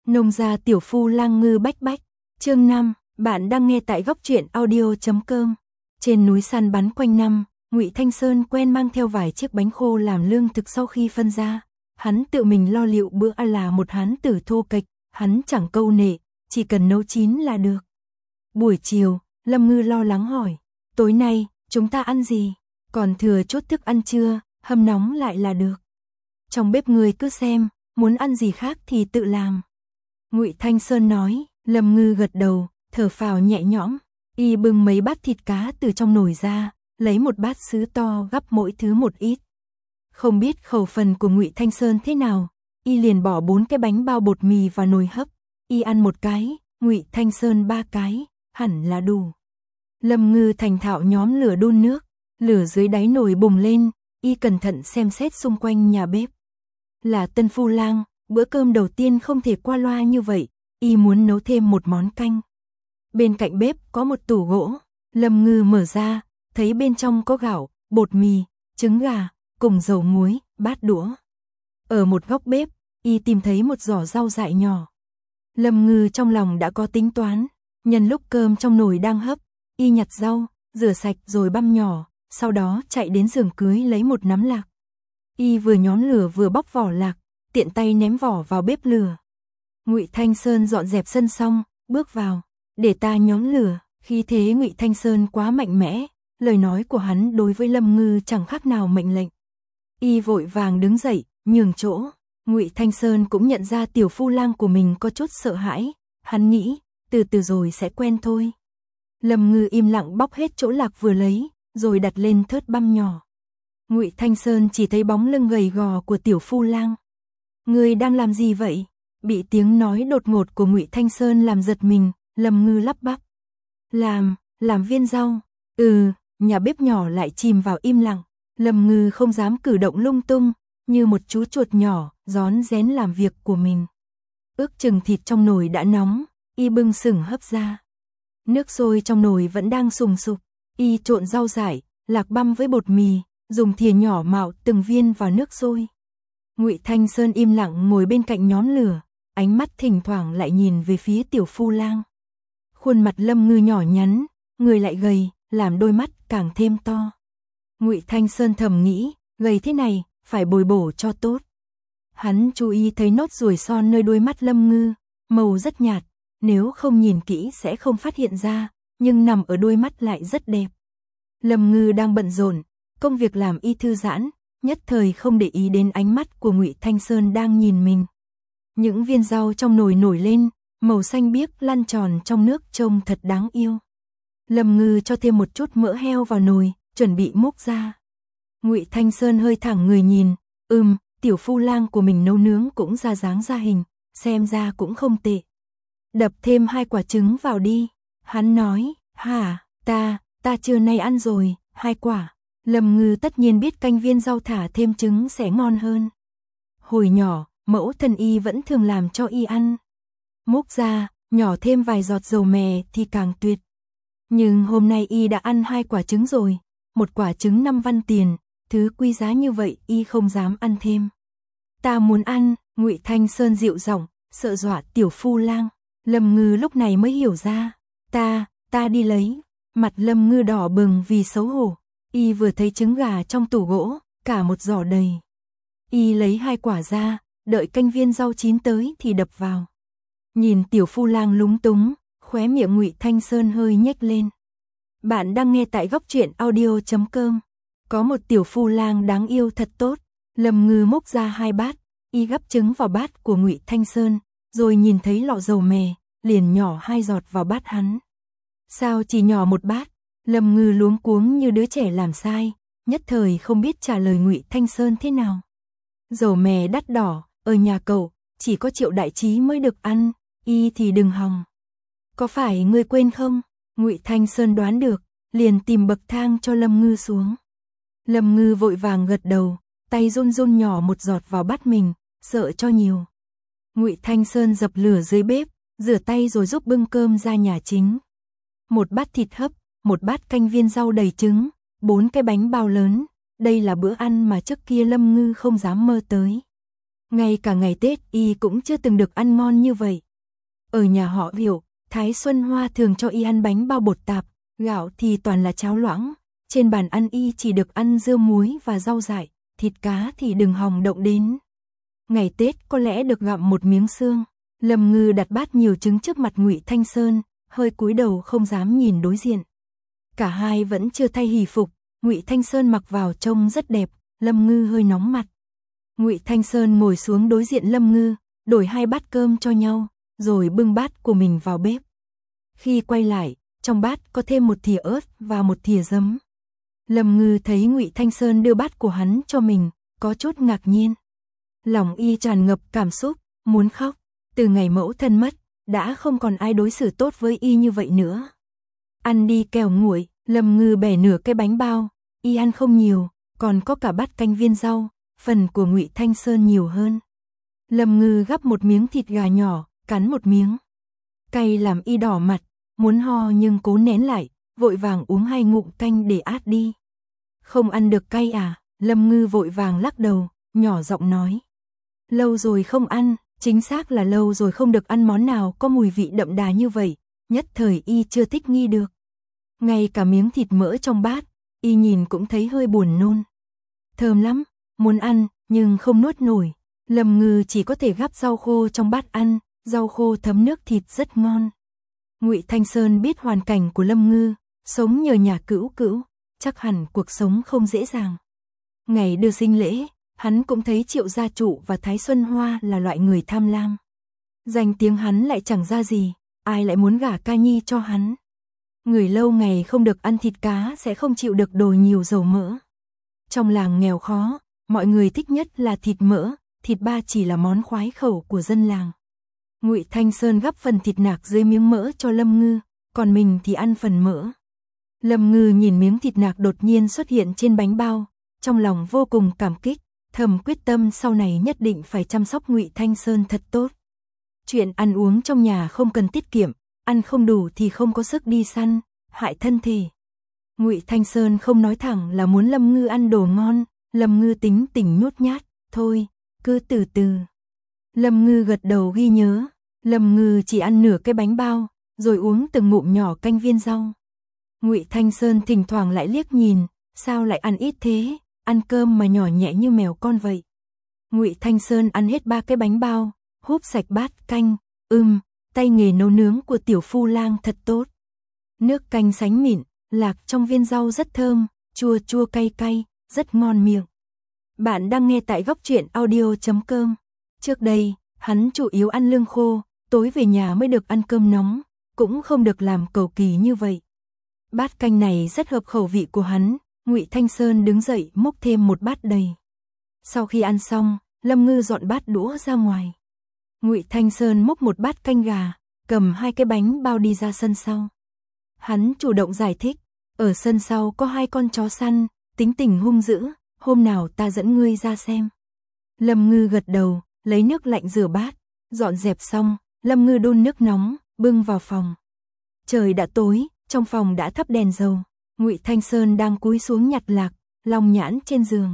Nông gia tiểu phu lang ngư bách bách. Chương 5, bạn đang nghe tại góc truyện audio.com. Trên núi săn bắn quanh năm, Ngụy Thanh Sơn quen mang theo vài chiếc bánh khô làm lương thực sau khi phân ra. Hắn tự mình lo liệu bữa ăn là một hán tử thô kệch, hắn chẳng câu nệ, chỉ cần nấu chín là được. Buổi chiều, Lâm Ngư lo lắng hỏi, tối nay, chúng ta ăn gì? Còn thừa chút thức ăn chưa, hâm nóng lại là được. Trong bếp người cứ xem, muốn ăn gì khác thì tự làm. Ngụy Thanh Sơn nói. Lâm Ngư gật đầu, thở phào nhẹ nhõm. Y bưng mấy bát thịt cá từ trong nồi ra, lấy một bát sứ to gắp mỗi thứ một ít. Không biết khẩu phần của Ngụy Thanh Sơn thế nào, Y liền bỏ 4 cái bánh bao bột mì vào nồi hấp. Y ăn 1 cái, Ngụy Thanh Sơn 3 cái, hẳn là đủ. Lâm Ngư thành thạo nhóm lửa đun nước, lửa dưới đáy nồi bùng lên, Y cẩn thận xem xét xung quanh nhà bếp. Là tân phu lang, bữa cơm đầu tiên không thể qua loa như vậy. Y muốn nấu thêm một món canh. Bên cạnh bếp có một tủ gỗ, Lâm Ngư mở ra, thấy bên trong có gạo, bột mì, trứng gà, cùng dầu muối, bát đũa. Ở một góc bếp, Y tìm thấy một giỏ rau dại nhỏ. Lâm Ngư trong lòng đã có tính toán, nhân lúc cơm trong nồi đang hấp, Y nhặt rau, rửa sạch rồi băm nhỏ, sau đó chạy đến giường cưới lấy một nắm lạc. Y vừa nhóm lửa vừa bóc vỏ lạc, tiện tay ném vỏ vào bếp lửa. Ngụy Thanh Sơn dọn dẹp sân xong, bước vào, để ta nhóm lửa. Khí thế Ngụy Thanh Sơn quá mạnh mẽ, lời nói của hắn đối với Lâm Ngư chẳng khác nào mệnh lệnh. Y vội vàng đứng dậy, nhường chỗ. Ngụy Thanh Sơn cũng nhận ra tiểu phu lang của mình có chút sợ hãi, hắn nghĩ, từ từ rồi sẽ quen thôi. Lâm Ngư im lặng bóc hết chỗ lạc vừa lấy, rồi đặt lên thớt băm nhỏ. Ngụy Thanh Sơn chỉ thấy bóng lưng gầy gò của tiểu phu lang. Ngươi đang làm gì vậy? Bị tiếng nói đột ngột của Ngụy Thanh Sơn làm giật mình, Lâm Ngư lắp bắp. Làm viên rau. Nhà bếp nhỏ lại chìm vào im lặng. Lâm Ngư không dám cử động lung tung, như một chú chuột nhỏ, rón rén làm việc của mình. Ước chừng thịt trong nồi đã nóng, Y bưng sừng hấp ra. Nước sôi trong nồi vẫn đang sùng sục, Y trộn rau dại, lạc băm với bột mì, dùng thìa nhỏ mạo từng viên vào nước sôi. Ngụy Thanh Sơn im lặng ngồi bên cạnh nhóm lửa, ánh mắt thỉnh thoảng lại nhìn về phía tiểu phu lang. Khuôn mặt Lâm Ngư nhỏ nhắn, người lại gầy, làm đôi mắt càng thêm to. Ngụy Thanh Sơn thầm nghĩ, gầy thế này, phải bồi bổ cho tốt. Hắn chú ý thấy nốt ruồi son nơi đôi mắt Lâm Ngư, màu rất nhạt, nếu không nhìn kỹ sẽ không phát hiện ra, nhưng nằm ở đôi mắt lại rất đẹp. Lâm Ngư đang bận rộn, công việc làm Y thư giãn, nhất thời không để ý đến ánh mắt của Ngụy Thanh Sơn đang nhìn mình. Những viên rau trong nồi nổi lên, màu xanh biếc lăn tròn trong nước trông thật đáng yêu. Lâm Ngư cho thêm một chút mỡ heo vào nồi, chuẩn bị múc ra. Ngụy Thanh Sơn hơi thẳng người nhìn, tiểu phu lang của mình nấu nướng cũng ra dáng ra hình, xem ra cũng không tệ. Đập thêm 2 quả trứng vào đi, hắn nói, hả, ta trưa nay ăn rồi, 2 quả. Lâm Ngư tất nhiên biết canh viên rau thả thêm trứng sẽ ngon hơn. Hồi nhỏ, mẫu thân Y vẫn thường làm cho Y ăn. Múc ra, nhỏ thêm vài giọt dầu mè thì càng tuyệt. Nhưng hôm nay Y đã ăn 2 quả trứng rồi, 1 quả trứng 5 văn tiền, thứ quý giá như vậy Y không dám ăn thêm. Ta muốn ăn, Ngụy Thanh Sơn dịu giọng, sợ dọa tiểu phu lang. Lâm Ngư lúc này mới hiểu ra, ta đi lấy. Mặt Lâm Ngư đỏ bừng vì xấu hổ. Y vừa thấy trứng gà trong tủ gỗ, cả một giỏ đầy. Y lấy 2 quả ra, đợi canh viên rau chín tới thì đập vào. Nhìn tiểu phu lang lúng túng, khóe miệng Ngụy Thanh Sơn hơi nhếch lên. Bạn đang nghe tại góc truyện audio.com. Có một tiểu phu lang đáng yêu thật tốt. Lâm Ngư múc ra 2 bát, Y gắp trứng vào bát của Ngụy Thanh Sơn, rồi nhìn thấy lọ dầu mè, liền nhỏ 2 giọt vào bát hắn. Sao chỉ nhỏ 1 bát? Lâm Ngư luống cuống như đứa trẻ làm sai, nhất thời không biết trả lời Ngụy Thanh Sơn thế nào. Dầu mè đắt đỏ, ở nhà cậu, chỉ có Triệu đại trí mới được ăn, Y thì đừng hòng. Có phải ngươi quên không? Ngụy Thanh Sơn đoán được, liền tìm bậc thang cho Lâm Ngư xuống. Lâm Ngư vội vàng gật đầu, tay run run nhỏ 1 giọt vào bát mình, sợ cho nhiều. Ngụy Thanh Sơn dập lửa dưới bếp, rửa tay rồi giúp bưng cơm ra nhà chính. 1 bát thịt hấp, 1 bát canh viên rau đầy trứng, 4 cái bánh bao lớn, đây là bữa ăn mà trước kia Lâm Ngư không dám mơ tới. Ngay cả ngày Tết y cũng chưa từng được ăn ngon như vậy. Ở nhà họ Hiểu, Thái Xuân Hoa thường cho y ăn bánh bao bột tạp, gạo thì toàn là cháo loãng, trên bàn ăn y chỉ được ăn dưa muối và rau dại, thịt cá thì đừng hòng động đến. Ngày Tết có lẽ được gặm một miếng xương. Lâm Ngư đặt bát nhiều trứng trước mặt Ngụy Thanh Sơn, hơi cúi đầu không dám nhìn đối diện. Cả hai vẫn chưa thay hỷ phục, Ngụy Thanh Sơn mặc vào trông rất đẹp, Lâm Ngư hơi nóng mặt. Ngụy Thanh Sơn ngồi xuống đối diện Lâm Ngư, đổi 2 bát cơm cho nhau, rồi bưng bát của mình vào bếp. Khi quay lại, trong bát có thêm một thìa ớt và một thìa giấm. Lâm Ngư thấy Ngụy Thanh Sơn đưa bát của hắn cho mình, có chút ngạc nhiên. Lòng y tràn ngập cảm xúc, muốn khóc. Từ ngày mẫu thân mất, đã không còn ai đối xử tốt với y như vậy nữa. Ăn đi kẻo nguội, Lâm Ngư bẻ nửa cái bánh bao, y ăn không nhiều, còn có cả bát canh viên rau, phần của Ngụy Thanh Sơn nhiều hơn. Lâm Ngư gắp một miếng thịt gà nhỏ, cắn một miếng. Cay làm y đỏ mặt, muốn ho nhưng cố nén lại, vội vàng uống 2 ngụm canh để át đi. Không ăn được cay à? Lâm Ngư vội vàng lắc đầu, nhỏ giọng nói. Lâu rồi không ăn, chính xác là lâu rồi không được ăn món nào có mùi vị đậm đà như vậy, nhất thời y chưa thích nghi được. Ngay cả miếng thịt mỡ trong bát, y nhìn cũng thấy hơi buồn nôn. Thơm lắm, muốn ăn, nhưng không nuốt nổi. Lâm Ngư chỉ có thể gắp rau khô trong bát ăn, rau khô thấm nước thịt rất ngon. Ngụy Thanh Sơn biết hoàn cảnh của Lâm Ngư, sống nhờ nhà cữu cữu, chắc hẳn cuộc sống không dễ dàng. Ngày đưa sinh lễ, hắn cũng thấy Triệu Gia Trụ và Thái Xuân Hoa là loại người tham lam. Danh tiếng hắn lại chẳng ra gì, ai lại muốn gả ca nhi cho hắn. Người lâu ngày không được ăn thịt cá sẽ không chịu được đồ nhiều dầu mỡ. Trong làng nghèo khó, mọi người thích nhất là thịt mỡ, thịt ba chỉ là món khoái khẩu của dân làng. Ngụy Thanh Sơn gắp phần thịt nạc dưới miếng mỡ cho Lâm Ngư, còn mình thì ăn phần mỡ. Lâm Ngư nhìn miếng thịt nạc đột nhiên xuất hiện trên bánh bao, trong lòng vô cùng cảm kích, thầm quyết tâm sau này nhất định phải chăm sóc Ngụy Thanh Sơn thật tốt. Chuyện ăn uống trong nhà không cần tiết kiệm, ăn không đủ thì không có sức đi săn, hại thân thể. Ngụy Thanh Sơn không nói thẳng là muốn Lâm Ngư ăn đồ ngon, Lâm Ngư tính tình nhút nhát, thôi, cứ từ từ. Lâm Ngư gật đầu ghi nhớ, Lâm Ngư chỉ ăn nửa cái bánh bao, rồi uống từng ngụm nhỏ canh viên rau. Ngụy Thanh Sơn thỉnh thoảng lại liếc nhìn, sao lại ăn ít thế, ăn cơm mà nhỏ nhẹ như mèo con vậy. Ngụy Thanh Sơn ăn hết 3 cái bánh bao, húp sạch bát canh, tay nghề nấu nướng của tiểu phu lang thật tốt. Nước canh sánh mịn, lạc trong viên rau rất thơm, chua chua cay cay, rất ngon miệng. Bạn đang nghe tại Góc Truyện Audio.com. Trước đây, hắn chủ yếu ăn lương khô, tối về nhà mới được ăn cơm nóng, cũng không được làm cầu kỳ như vậy. Bát canh này rất hợp khẩu vị của hắn, Ngụy Thanh Sơn đứng dậy múc thêm một bát đầy. Sau khi ăn xong, Lâm Ngư dọn bát đũa ra ngoài. Ngụy Thanh Sơn múc một bát canh gà, cầm 2 cái bánh bao đi ra sân sau. Hắn chủ động giải thích, ở sân sau có 2 con chó săn, tính tình hung dữ, hôm nào ta dẫn ngươi ra xem. Lâm Ngư gật đầu, lấy nước lạnh rửa bát, dọn dẹp xong, Lâm Ngư đun nước nóng, bưng vào phòng. Trời đã tối, trong phòng đã thắp đèn dầu, Ngụy Thanh Sơn đang cúi xuống nhặt lạc, long nhãn trên giường.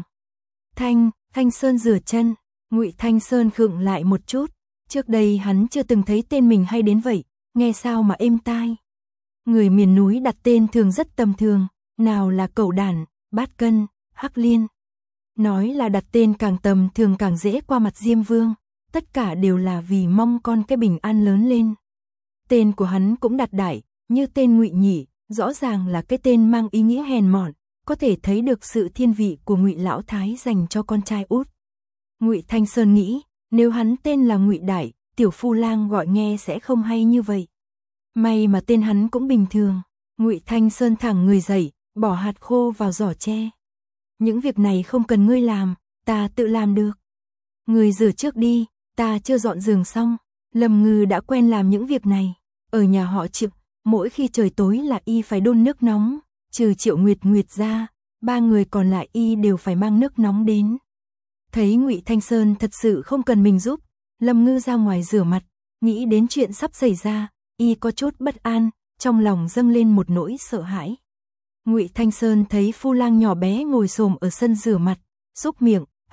Thanh Sơn rửa chân, Ngụy Thanh Sơn khựng lại một chút, trước đây hắn chưa từng thấy tên mình hay đến vậy, nghe sao mà êm tai. Người miền núi đặt tên thường rất tầm thường, nào là Cẩu Đản, Bát Cân, Hắc Liên. Nói là đặt tên càng tầm thường càng dễ qua mặt Diêm Vương, tất cả đều là vì mong con cái bình an lớn lên. Tên của hắn cũng đặt đại, như tên Ngụy Nhị, rõ ràng là cái tên mang ý nghĩa hèn mọn, có thể thấy được sự thiên vị của Ngụy lão thái dành cho con trai út. Ngụy Thanh Sơn nghĩ, nếu hắn tên là Ngụy Đại, tiểu phu lang gọi nghe sẽ không hay như vậy. May mà tên hắn cũng bình thường. Ngụy Thanh Sơn thẳng người dậy, bỏ hạt khô vào giỏ tre. Những việc này không cần ngươi làm, ta tự làm được. Ngươi rửa trước đi, ta chưa dọn giường xong. Lâm Ngư đã quen làm những việc này. Ở nhà họ Triệu, mỗi khi trời tối là y phải đun nước nóng, trừ Triệu Nguyệt ra, 3 người còn lại y đều phải mang nước nóng đến. Thấy Ngụy Thanh Sơn thật sự không cần mình giúp, Lâm Ngư ra ngoài rửa mặt, nghĩ đến chuyện sắp xảy ra, y có chút bất an, trong lòng dâng lên một nỗi sợ hãi. Ngụy Thanh Sơn thấy phu lang nhỏ bé ngồi xổm ở sân rửa mặt, xúc miệng,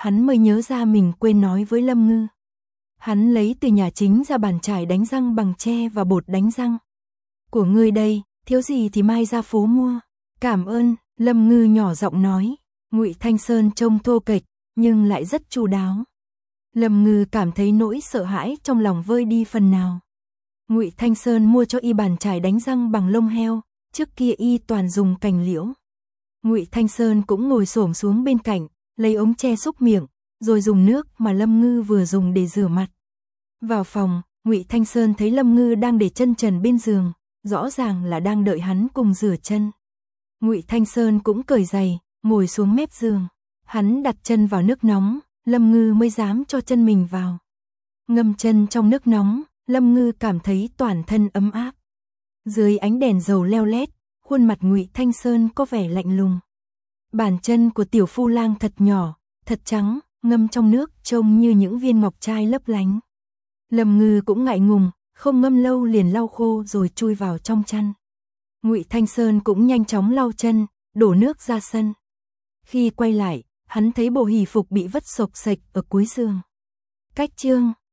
hắn mới nhớ ra mình quên nói với Lâm Ngư. Hắn lấy từ nhà chính ra bàn chải đánh răng bằng tre và bột đánh răng. Của ngươi đây, thiếu gì thì mai ra phố mua. Cảm ơn, Lâm Ngư nhỏ giọng nói. Ngụy Thanh Sơn trông thô kệch, nhưng lại rất chu đáo. Lâm Ngư cảm thấy nỗi sợ hãi trong lòng vơi đi phần nào. Ngụy Thanh Sơn mua cho y bàn chải đánh răng bằng lông heo, trước kia y toàn dùng cành liễu. Ngụy Thanh Sơn cũng ngồi xổm xuống bên cạnh, lấy ống tre xúc miệng, rồi dùng nước mà Lâm Ngư vừa dùng để rửa mặt. Vào phòng, Ngụy Thanh Sơn thấy Lâm Ngư đang để chân trần bên giường, rõ ràng là đang đợi hắn cùng rửa chân. Ngụy Thanh Sơn cũng cởi giày, ngồi xuống mép giường. Hắn đặt chân vào nước nóng, Lâm Ngư mới dám cho chân mình vào. Ngâm chân trong nước nóng, Lâm Ngư cảm thấy toàn thân ấm áp. Dưới ánh đèn dầu leo lét, khuôn mặt Ngụy Thanh Sơn có vẻ lạnh lùng. Bàn chân của tiểu phu lang thật nhỏ, thật trắng, ngâm trong nước trông như những viên ngọc trai lấp lánh. Lâm Ngư cũng ngại ngùng, không ngâm lâu liền lau khô rồi chui vào trong chăn. Ngụy Thanh Sơn cũng nhanh chóng lau chân, đổ nước ra sân. Khi quay lại, hắn thấy bộ hỷ phục bị vứt xộc xệch ở cuối giường. Cách chương